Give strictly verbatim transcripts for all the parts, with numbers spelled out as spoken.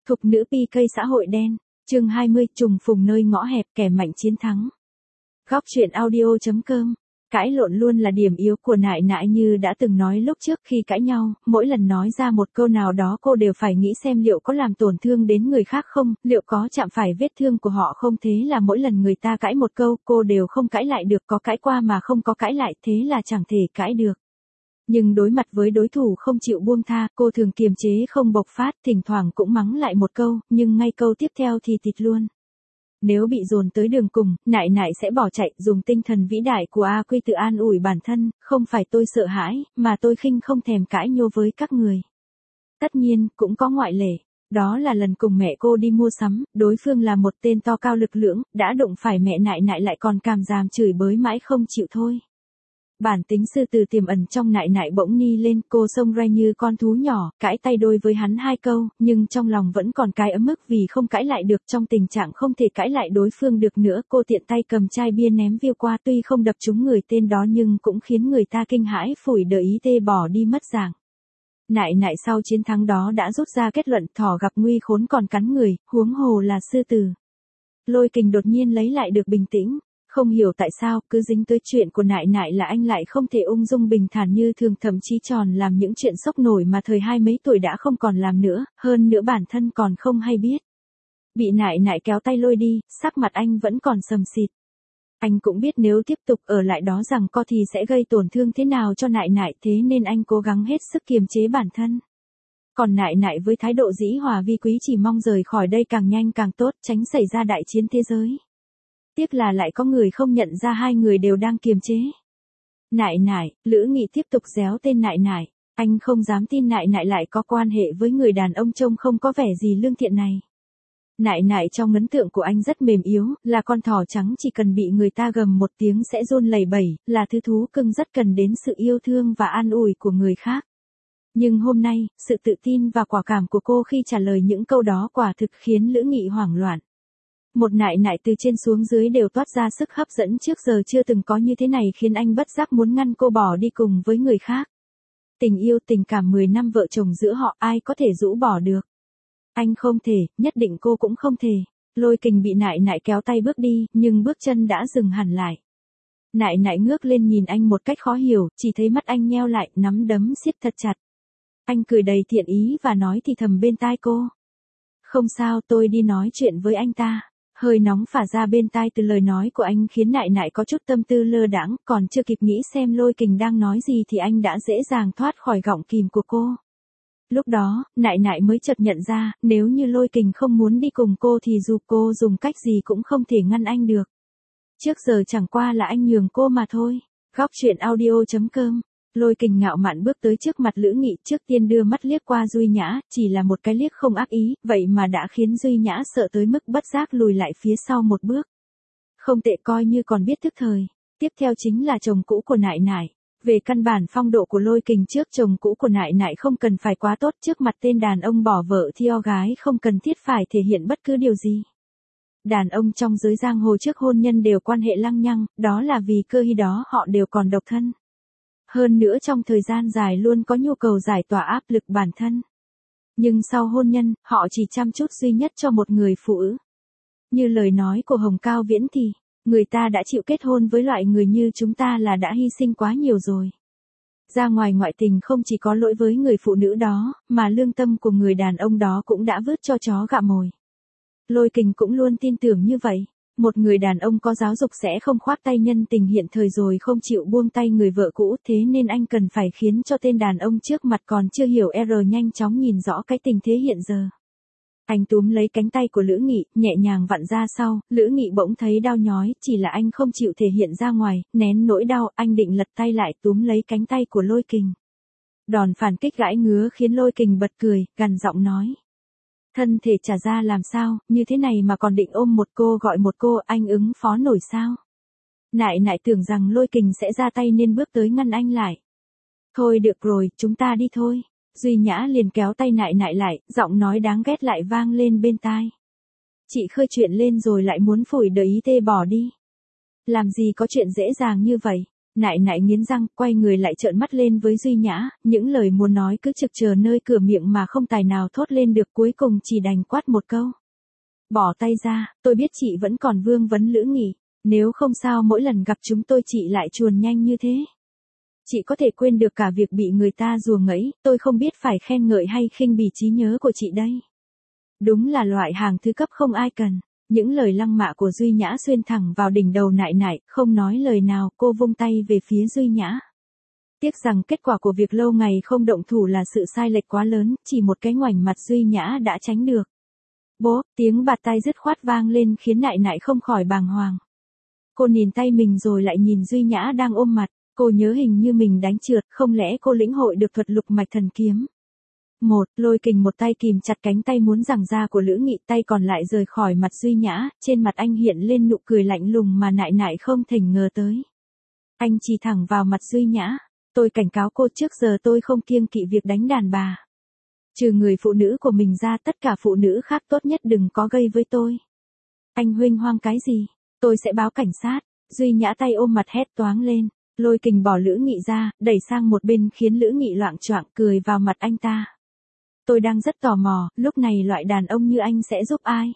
Thục nữ pi cây xã hội đen, chương hai mươi, trùng phùng nơi ngõ hẹp, kẻ mạnh chiến thắng. Góc truyện audio chấm com. Cãi lộn luôn là điểm yếu của Nại Nại như đã từng nói lúc trước khi cãi nhau, mỗi lần nói ra một câu nào đó cô đều phải nghĩ xem liệu có làm tổn thương đến người khác không, liệu có chạm phải vết thương của họ không, thế là mỗi lần người ta cãi một câu cô đều không cãi lại được, có cãi qua mà không có cãi lại, thế là chẳng thể cãi được. Nhưng đối mặt với đối thủ không chịu buông tha, cô thường kiềm chế không bộc phát, thỉnh thoảng cũng mắng lại một câu, nhưng ngay câu tiếp theo thì tịt luôn. Nếu bị dồn tới đường cùng, Nại Nại sẽ bỏ chạy, dùng tinh thần vĩ đại của A Quy tự an ủi bản thân, không phải tôi sợ hãi, mà tôi khinh không thèm cãi nhô với các người. Tất nhiên, cũng có ngoại lệ. Đó là lần cùng mẹ cô đi mua sắm, đối phương là một tên to cao lực lưỡng, đã đụng phải mẹ Nại Nại lại còn càm ràm chửi bới mãi không chịu thôi. Bản tính sư tử tiềm ẩn trong Nại Nại bỗng ni lên, cô xông ra như con thú nhỏ, cãi tay đôi với hắn hai câu, nhưng trong lòng vẫn còn cái ấm ức vì không cãi lại được, trong tình trạng không thể cãi lại đối phương được nữa, cô tiện tay cầm chai bia ném viêu qua, tuy không đập trúng người tên đó nhưng cũng khiến người ta kinh hãi, phủi đợi ý tê bỏ đi mất dạng. Nại Nại sau chiến thắng đó đã rút ra kết luận, thỏ gặp nguy khốn còn cắn người, huống hồ là sư tử. Lôi Kình đột nhiên lấy lại được bình tĩnh. Không hiểu tại sao, cứ dính tới chuyện của Nại Nại là anh lại không thể ung dung bình thản như thường, thậm chí tròn làm những chuyện sốc nổi mà thời hai mấy tuổi đã không còn làm nữa, hơn nữa bản thân còn không hay biết. Bị Nại Nại kéo tay lôi đi, sắc mặt anh vẫn còn sầm xịt. Anh cũng biết nếu tiếp tục ở lại đó rằng co thì sẽ gây tổn thương thế nào cho Nại Nại, thế nên anh cố gắng hết sức kiềm chế bản thân. Còn Nại Nại với thái độ dĩ hòa vi quý chỉ mong rời khỏi đây càng nhanh càng tốt, tránh xảy ra đại chiến thế giới. Tiếc là lại có người không nhận ra hai người đều đang kiềm chế. Nại Nại, Lữ Nghị tiếp tục réo tên Nại Nại, anh không dám tin Nại Nại lại có quan hệ với người đàn ông trông không có vẻ gì lương thiện này. Nại Nại trong ấn tượng của anh rất mềm yếu, là con thỏ trắng chỉ cần bị người ta gầm một tiếng sẽ run lẩy bẩy, là thứ thú cưng rất cần đến sự yêu thương và an ủi của người khác. Nhưng hôm nay, sự tự tin và quả cảm của cô khi trả lời những câu đó quả thực khiến Lữ Nghị hoảng loạn. Một Nại Nại từ trên xuống dưới đều toát ra sức hấp dẫn trước giờ chưa từng có như thế này, khiến anh bất giác muốn ngăn cô bỏ đi cùng với người khác. Tình yêu tình cảm mười năm vợ chồng giữa họ ai có thể rũ bỏ được. Anh không thể, nhất định cô cũng không thể. Lôi Kình bị Nại Nại kéo tay bước đi, nhưng bước chân đã dừng hẳn lại. Nại Nại ngước lên nhìn anh một cách khó hiểu, chỉ thấy mắt anh nheo lại, nắm đấm siết thật chặt. Anh cười đầy thiện ý và nói thì thầm bên tai cô. Không sao, tôi đi nói chuyện với anh ta. Hơi nóng phả ra bên tai từ lời nói của anh khiến Nại Nại có chút tâm tư lơ đãng, còn chưa kịp nghĩ xem Lôi Kình đang nói gì thì anh đã dễ dàng thoát khỏi gọng kìm của cô. Lúc đó, Nại Nại mới chợt nhận ra, nếu như Lôi Kình không muốn đi cùng cô thì dù cô dùng cách gì cũng không thể ngăn anh được. Trước giờ chẳng qua là anh nhường cô mà thôi. Góc truyện audio chấm com. Lôi Kình ngạo mạn bước tới trước mặt Lữ Nghị, trước tiên đưa mắt liếc qua Duy Nhã, chỉ là một cái liếc không ác ý, vậy mà đã khiến Duy Nhã sợ tới mức bất giác lùi lại phía sau một bước. Không tệ, coi như còn biết thức thời. Tiếp theo chính là chồng cũ của Nại Nại. Về căn bản phong độ của Lôi Kình trước chồng cũ của Nại Nại không cần phải quá tốt, trước mặt tên đàn ông bỏ vợ thì o gái không cần thiết phải thể hiện bất cứ điều gì. Đàn ông trong giới giang hồ trước hôn nhân đều quan hệ lăng nhăng, đó là vì cơ khi đó họ đều còn độc thân. Hơn nữa trong thời gian dài luôn có nhu cầu giải tỏa áp lực bản thân. Nhưng sau hôn nhân, họ chỉ chăm chút duy nhất cho một người phụ nữ. Như lời nói của Hồng Cao Viễn thì, người ta đã chịu kết hôn với loại người như chúng ta là đã hy sinh quá nhiều rồi. Ra ngoài ngoại tình không chỉ có lỗi với người phụ nữ đó, mà lương tâm của người đàn ông đó cũng đã vứt cho chó gặm mồi. Lôi Kình cũng luôn tin tưởng như vậy. Một người đàn ông có giáo dục sẽ không khoác tay nhân tình hiện thời rồi không chịu buông tay người vợ cũ, thế nên anh cần phải khiến cho tên đàn ông trước mặt còn chưa hiểu R nhanh chóng nhìn rõ cái tình thế hiện giờ. Anh túm lấy cánh tay của Lữ Nghị, nhẹ nhàng vặn ra sau, Lữ Nghị bỗng thấy đau nhói, chỉ là anh không chịu thể hiện ra ngoài, nén nỗi đau, anh định lật tay lại túm lấy cánh tay của Lôi Kình. Đòn phản kích gãi ngứa khiến Lôi Kình bật cười, gằn giọng nói. Thân thể trả ra làm sao, như thế này mà còn định ôm một cô gọi một cô, anh ứng phó nổi sao? Nại Nại tưởng rằng Lôi Kình sẽ ra tay nên bước tới ngăn anh lại. Thôi được rồi, chúng ta đi thôi. Duy Nhã liền kéo tay Nại Nại lại, giọng nói đáng ghét lại vang lên bên tai. Chị khơi chuyện lên rồi lại muốn phủi đợi ý tê bỏ đi. Làm gì có chuyện dễ dàng như vậy. Nại nại nghiến răng, quay người lại trợn mắt lên với Duy Nhã, những lời muốn nói cứ trực chờ nơi cửa miệng mà không tài nào thốt lên được, cuối cùng chỉ đành quát một câu. Bỏ tay ra, tôi biết chị vẫn còn vương vấn Lữ Nghị, nếu không sao mỗi lần gặp chúng tôi chị lại chuồn nhanh như thế. Chị có thể quên được cả việc bị người ta rùa ngẫy, tôi không biết phải khen ngợi hay khinh bỉ trí nhớ của chị đây. Đúng là loại hàng thứ cấp không ai cần. Những lời lăng mạ của Duy Nhã xuyên thẳng vào đỉnh đầu nại nại, không nói lời nào, cô vung tay về phía Duy Nhã. Tiếc rằng kết quả của việc lâu ngày không động thủ là sự sai lệch quá lớn, chỉ một cái ngoảnh mặt Duy Nhã đã tránh được. Bố, tiếng bạt tai dứt khoát vang lên khiến nại nại không khỏi bàng hoàng. Cô nhìn tay mình rồi lại nhìn Duy Nhã đang ôm mặt, cô nhớ hình như mình đánh trượt, không lẽ cô lĩnh hội được thuật lục mạch thần kiếm. Một, Lôi Kình một tay kìm chặt cánh tay muốn giằng ra của Lữ Nghị, tay còn lại rời khỏi mặt Duy Nhã, trên mặt anh hiện lên nụ cười lạnh lùng mà nại nại không thể ngờ tới. Anh chỉ thẳng vào mặt Duy Nhã, tôi cảnh cáo cô trước giờ tôi không kiêng kỵ việc đánh đàn bà. Trừ người phụ nữ của mình ra, tất cả phụ nữ khác tốt nhất đừng có gây với tôi. Anh huênh hoang cái gì? Tôi sẽ báo cảnh sát. Duy Nhã tay ôm mặt hét toáng lên. Lôi Kình bỏ Lữ Nghị ra, đẩy sang một bên khiến Lữ Nghị loạng choạng cười vào mặt anh ta. Tôi đang rất tò mò, lúc này loại đàn ông như anh sẽ giúp ai?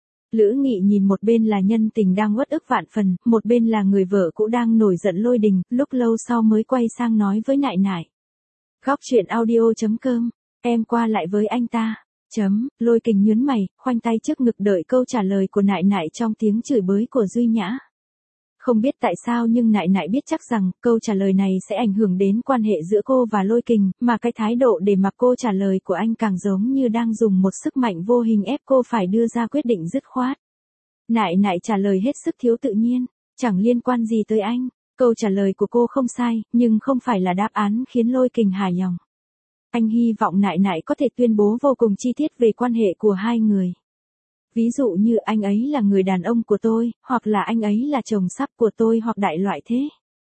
Lữ Nghị nhìn một bên là nhân tình đang uất ức vạn phần, một bên là người vợ cũ đang nổi giận lôi đình, lúc lâu sau mới quay sang nói với nại nại. Góc truyện audio chấm com, em qua lại với anh ta. Chấm, Lôi Kình nhướng mày, khoanh tay trước ngực đợi câu trả lời của nại nại trong tiếng chửi bới của Duy Nhã. Không biết tại sao nhưng nại nại biết chắc rằng câu trả lời này sẽ ảnh hưởng đến quan hệ giữa cô và Lôi Kình, mà cái thái độ để mặc cô trả lời của anh càng giống như đang dùng một sức mạnh vô hình ép cô phải đưa ra quyết định dứt khoát. Nại nại trả lời hết sức thiếu tự nhiên, chẳng liên quan gì tới anh. Câu trả lời của cô không sai, nhưng không phải là đáp án khiến Lôi Kình hài lòng. Anh hy vọng nại nại có thể tuyên bố vô cùng chi tiết về quan hệ của hai người. Ví dụ như anh ấy là người đàn ông của tôi, hoặc là anh ấy là chồng sắp của tôi hoặc đại loại thế.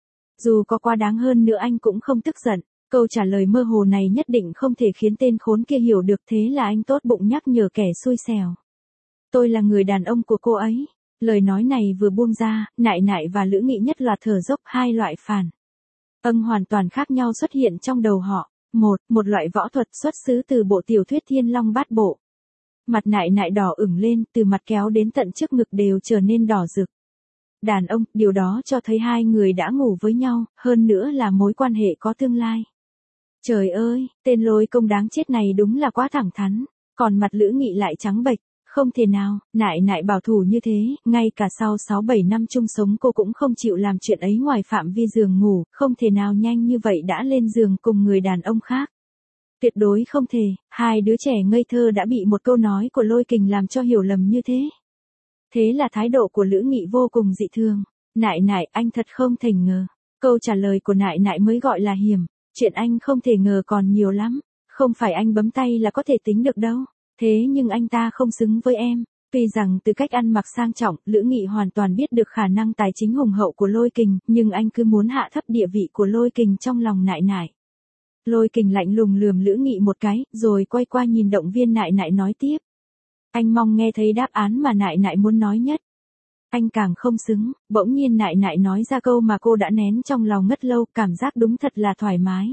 Dù có quá đáng hơn nữa anh cũng không tức giận. Câu trả lời mơ hồ này nhất định không thể khiến tên khốn kia hiểu được, thế là anh tốt bụng nhắc nhở kẻ xui xẻo. Tôi là người đàn ông của cô ấy. Lời nói này vừa buông ra, nại nại và Lữ Nghị nhất loạt thở dốc, hai loại phản âm hoàn toàn khác nhau xuất hiện trong đầu họ. Một, một loại võ thuật xuất xứ từ bộ tiểu thuyết Thiên Long Bát Bộ. Mặt nại nại đỏ ửng lên, từ mặt kéo đến tận trước ngực đều trở nên đỏ rực. Đàn ông, điều đó cho thấy hai người đã ngủ với nhau, hơn nữa là mối quan hệ có tương lai. Trời ơi, tên Lôi Công đáng chết này đúng là quá thẳng thắn, còn mặt Lữ Nghị lại trắng bệch. Không thể nào, nại nại bảo thủ như thế, ngay cả sau sáu bảy năm chung sống cô cũng không chịu làm chuyện ấy ngoài phạm vi giường ngủ, không thể nào nhanh như vậy đã lên giường cùng người đàn ông khác. Tuyệt đối không thể, hai đứa trẻ ngây thơ đã bị một câu nói của Lôi Kình làm cho hiểu lầm như thế. Thế là thái độ của Lữ Nghị vô cùng dị thường. Nại nại, anh thật không thể ngờ. Câu trả lời của nại nại mới gọi là hiểm, chuyện anh không thể ngờ còn nhiều lắm, không phải anh bấm tay là có thể tính được đâu. Thế nhưng anh ta không xứng với em. Tuy rằng từ cách ăn mặc sang trọng, Lữ Nghị hoàn toàn biết được khả năng tài chính hùng hậu của Lôi Kình, nhưng anh cứ muốn hạ thấp địa vị của Lôi Kình trong lòng nại nại. Lôi Kình lạnh lùng lườm Lữ Nghị một cái, rồi quay qua nhìn động viên nại nại nói tiếp. Anh mong nghe thấy đáp án mà nại nại muốn nói nhất. Anh càng không xứng. Bỗng nhiên nại nại nói ra câu mà cô đã nén trong lòng ngất lâu, cảm giác đúng thật là thoải mái.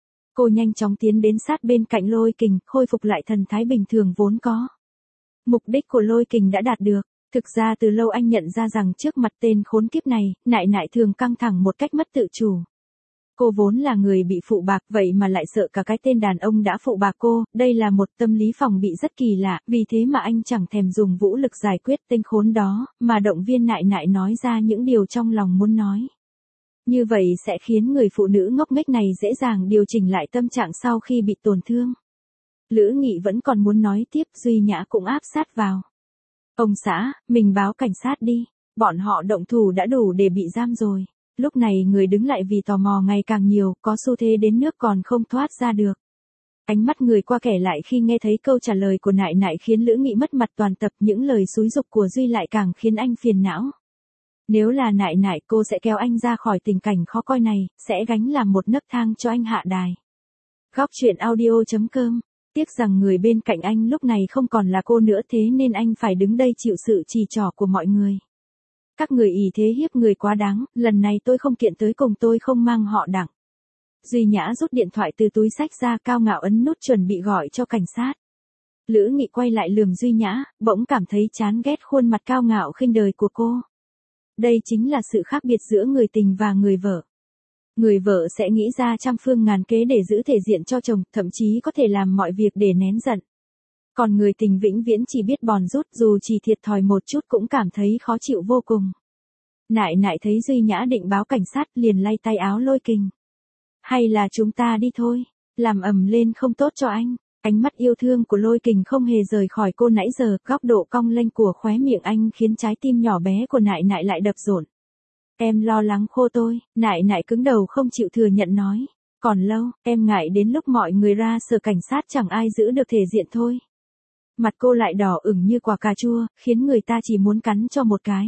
Cô nhanh chóng tiến đến sát bên cạnh Lôi Kình, khôi phục lại thần thái bình thường vốn có. Mục đích của Lôi Kình đã đạt được. Thực ra từ lâu anh nhận ra rằng trước mặt tên khốn kiếp này, nại nại thường căng thẳng một cách mất tự chủ. Cô vốn là người bị phụ bạc, vậy mà lại sợ cả cái tên đàn ông đã phụ bạc cô, đây là một tâm lý phòng bị rất kỳ lạ, vì thế mà anh chẳng thèm dùng vũ lực giải quyết tên khốn đó, mà động viên nại nại nói ra những điều trong lòng muốn nói. Như vậy sẽ khiến người phụ nữ ngốc nghếch này dễ dàng điều chỉnh lại tâm trạng sau khi bị tổn thương. Lữ Nghị vẫn còn muốn nói tiếp, Duy Nhã cũng áp sát vào. Ông xã, mình báo cảnh sát đi, bọn họ động thủ đã đủ để bị giam rồi. Lúc này người đứng lại vì tò mò ngày càng nhiều, có xu thế đến nước còn không thoát ra được. Ánh mắt người qua kẻ lại khi nghe thấy câu trả lời của nại nại khiến Lữ Nghị mất mặt toàn tập, những lời xúi giục của Duy lại càng khiến anh phiền não. Nếu là nại nại cô sẽ kéo anh ra khỏi tình cảnh khó coi này, sẽ gánh làm một nấc thang cho anh hạ đài. Góc truyện audio chấm com. Tiếc rằng người bên cạnh anh lúc này không còn là cô nữa, thế nên anh phải đứng đây chịu sự chỉ trỏ của mọi người. Các người ỷ thế hiếp người quá đáng, lần này tôi không kiện tới cùng tôi không mang họ Đặng. Duy Nhã rút điện thoại từ túi xách ra, cao ngạo ấn nút chuẩn bị gọi cho cảnh sát. Lữ Nghị quay lại lườm Duy Nhã, bỗng cảm thấy chán ghét khuôn mặt cao ngạo khinh đời của cô. Đây chính là sự khác biệt giữa người tình và người vợ. Người vợ sẽ nghĩ ra trăm phương ngàn kế để giữ thể diện cho chồng, thậm chí có thể làm mọi việc để nén giận. Còn người tình vĩnh viễn chỉ biết bòn rút, dù chỉ thiệt thòi một chút cũng cảm thấy khó chịu vô cùng. Nại nại thấy Duy Nhã định báo cảnh sát liền lay tay áo Lôi Kình. Hay là chúng ta đi thôi, làm ầm lên không tốt cho anh. Ánh mắt yêu thương của Lôi Kình không hề rời khỏi cô nãy giờ, góc độ cong lênh của khóe miệng anh khiến trái tim nhỏ bé của nại nại lại đập rộn. Em lo lắng khô tôi, nại nại cứng đầu không chịu thừa nhận nói. Còn lâu, em ngại đến lúc mọi người ra sở cảnh sát chẳng ai giữ được thể diện thôi. Mặt cô lại đỏ ửng như quả cà chua, khiến người ta chỉ muốn cắn cho một cái.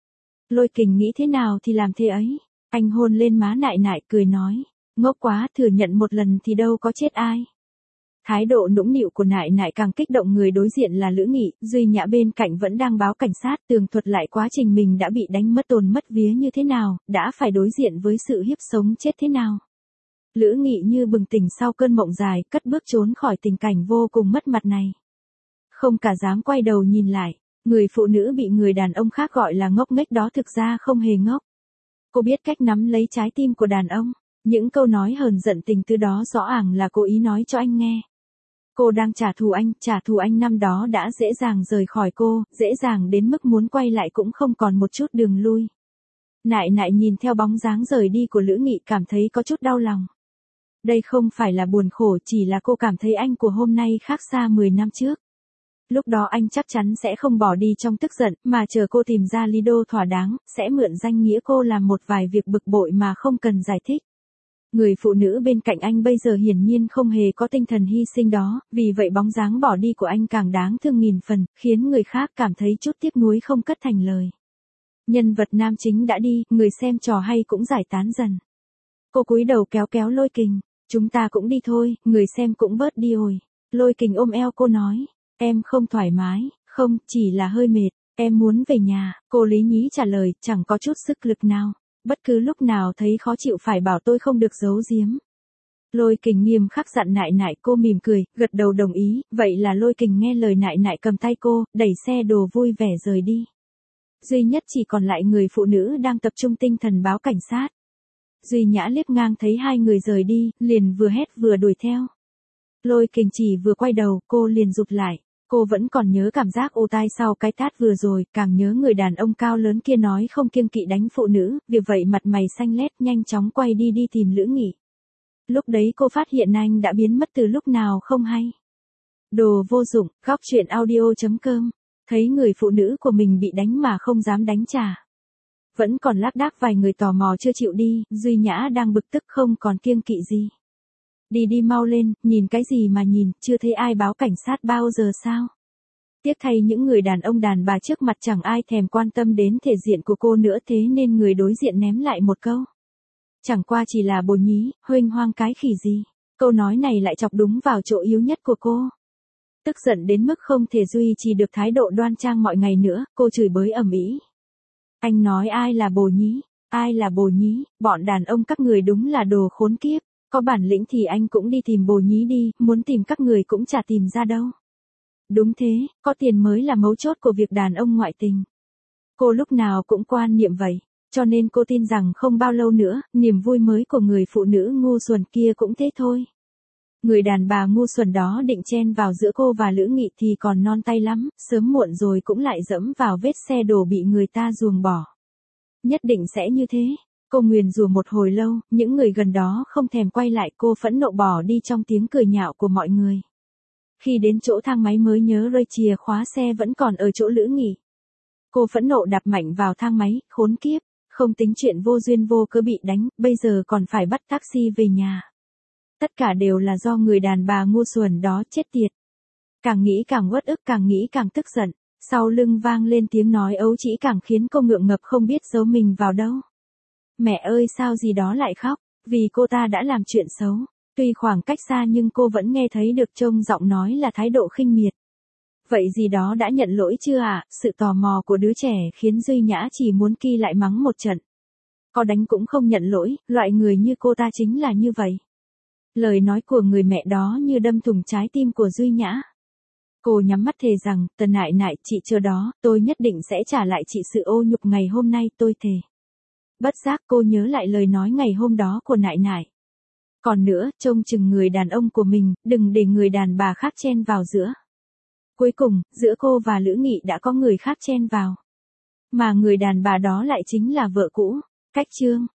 Lôi Kình nghĩ thế nào thì làm thế ấy. Anh hôn lên má nại nại cười nói. Ngốc quá, thừa nhận một lần thì đâu có chết ai. Thái độ nũng nịu của nại nại càng kích động người đối diện là Lữ Nghị. Duy Nhã bên cạnh vẫn đang báo cảnh sát, tường thuật lại quá trình mình đã bị đánh mất tồn mất vía như thế nào, đã phải đối diện với sự hiếp sống chết thế nào. Lữ Nghị như bừng tỉnh sau cơn mộng dài, cất bước trốn khỏi tình cảnh vô cùng mất mặt này. Không cả dám quay đầu nhìn lại, người phụ nữ bị người đàn ông khác gọi là ngốc nghếch đó thực ra không hề ngốc. Cô biết cách nắm lấy trái tim của đàn ông, những câu nói hờn giận tình từ đó rõ ràng là cô ý nói cho anh nghe. Cô đang trả thù anh, trả thù anh năm đó đã dễ dàng rời khỏi cô, dễ dàng đến mức muốn quay lại cũng không còn một chút đường lui. Nại nại nhìn theo bóng dáng rời đi của Lữ Nghị cảm thấy có chút đau lòng. Đây không phải là buồn khổ, chỉ là cô cảm thấy anh của hôm nay khác xa mười năm trước. Lúc đó anh chắc chắn sẽ không bỏ đi trong tức giận, mà chờ cô tìm ra lý do thỏa đáng, sẽ mượn danh nghĩa cô làm một vài việc bực bội mà không cần giải thích. Người phụ nữ bên cạnh anh bây giờ hiển nhiên không hề có tinh thần hy sinh đó, vì vậy bóng dáng bỏ đi của anh càng đáng thương nghìn phần, khiến người khác cảm thấy chút tiếc nuối không cất thành lời. Nhân vật nam chính đã đi, người xem trò hay cũng giải tán dần. Cô cúi đầu kéo kéo Lôi Kình, chúng ta cũng đi thôi, người xem cũng bớt đi rồi. Lôi Kình ôm eo cô nói, em không thoải mái, không, chỉ là hơi mệt, em muốn về nhà. Cô lý nhí trả lời, chẳng có chút sức lực nào. Bất cứ lúc nào thấy khó chịu phải bảo tôi không được giấu giếm. Lôi Kình nghiêm khắc dặn nại nại, cô mỉm cười, gật đầu đồng ý, vậy là Lôi Kình nghe lời nại nại cầm tay cô, đẩy xe đồ vui vẻ rời đi. Duy nhất chỉ còn lại người phụ nữ đang tập trung tinh thần báo cảnh sát. Duy Nhã liếc ngang thấy hai người rời đi, liền vừa hét vừa đuổi theo. Lôi Kình chỉ vừa quay đầu, cô liền rụt lại. Cô vẫn còn nhớ cảm giác ù tai sau cái tát vừa rồi, càng nhớ người đàn ông cao lớn kia nói không kiêng kỵ đánh phụ nữ, vì vậy mặt mày xanh lét nhanh chóng quay đi đi tìm Lữ Nghị. Lúc đấy cô phát hiện anh đã biến mất từ lúc nào không hay. Đồ vô dụng, góc truyện audio chấm com, thấy người phụ nữ của mình bị đánh mà không dám đánh trả. Vẫn còn lác đác vài người tò mò chưa chịu đi, Duy Nhã đang bực tức không còn kiêng kỵ gì. Đi đi mau lên, nhìn cái gì mà nhìn, chưa thấy ai báo cảnh sát bao giờ sao? Tiếc thay những người đàn ông đàn bà trước mặt chẳng ai thèm quan tâm đến thể diện của cô nữa, thế nên người đối diện ném lại một câu. Chẳng qua chỉ là bồ nhí, huênh hoang cái khỉ gì. Câu nói này lại chọc đúng vào chỗ yếu nhất của cô. Tức giận đến mức không thể duy trì được thái độ đoan trang mọi ngày nữa, cô chửi bới ầm ĩ. Anh nói ai là bồ nhí, ai là bồ nhí, bọn đàn ông các người đúng là đồ khốn kiếp. Có bản lĩnh thì anh cũng đi tìm bồ nhí đi, muốn tìm các người cũng chả tìm ra đâu. Đúng thế, có tiền mới là mấu chốt của việc đàn ông ngoại tình. Cô lúc nào cũng quan niệm vậy, cho nên cô tin rằng không bao lâu nữa, niềm vui mới của người phụ nữ ngu xuẩn kia cũng thế thôi. Người đàn bà ngu xuẩn đó định chen vào giữa cô và Lữ Nghị thì còn non tay lắm, sớm muộn rồi cũng lại dẫm vào vết xe đổ bị người ta ruồng bỏ. Nhất định sẽ như thế. Cô nguyền rủa một hồi lâu, những người gần đó không thèm quay lại, cô phẫn nộ bỏ đi trong tiếng cười nhạo của mọi người. Khi đến chỗ thang máy mới nhớ rơi chìa khóa xe vẫn còn ở chỗ Lữ Nghị. Cô phẫn nộ đạp mạnh vào thang máy, khốn kiếp, không tính chuyện vô duyên vô cớ bị đánh, bây giờ còn phải bắt taxi về nhà. Tất cả đều là do người đàn bà ngu xuẩn đó, chết tiệt. Càng nghĩ càng uất ức, càng nghĩ càng tức giận, sau lưng vang lên tiếng nói ấu trĩ càng khiến cô ngượng ngập không biết giấu mình vào đâu. Mẹ ơi sao gì đó lại khóc, vì cô ta đã làm chuyện xấu. Tuy khoảng cách xa nhưng cô vẫn nghe thấy được trông giọng nói là thái độ khinh miệt. Vậy gì đó đã nhận lỗi chưa ạ? À? Sự tò mò của đứa trẻ khiến Duy Nhã chỉ muốn ki lại mắng một trận. Có đánh cũng không nhận lỗi, loại người như cô ta chính là như vậy. Lời nói của người mẹ đó như đâm thủng trái tim của Duy Nhã. Cô nhắm mắt thề rằng, Tần Nại Nại, chị chờ đó, tôi nhất định sẽ trả lại chị sự ô nhục ngày hôm nay, tôi thề. Bất giác cô nhớ lại lời nói ngày hôm đó của Nại Nại. Còn nữa, trông chừng người đàn ông của mình, đừng để người đàn bà khác chen vào giữa. Cuối cùng, giữa cô và Lữ Nghị đã có người khác chen vào. Mà người đàn bà đó lại chính là vợ cũ. Cách chương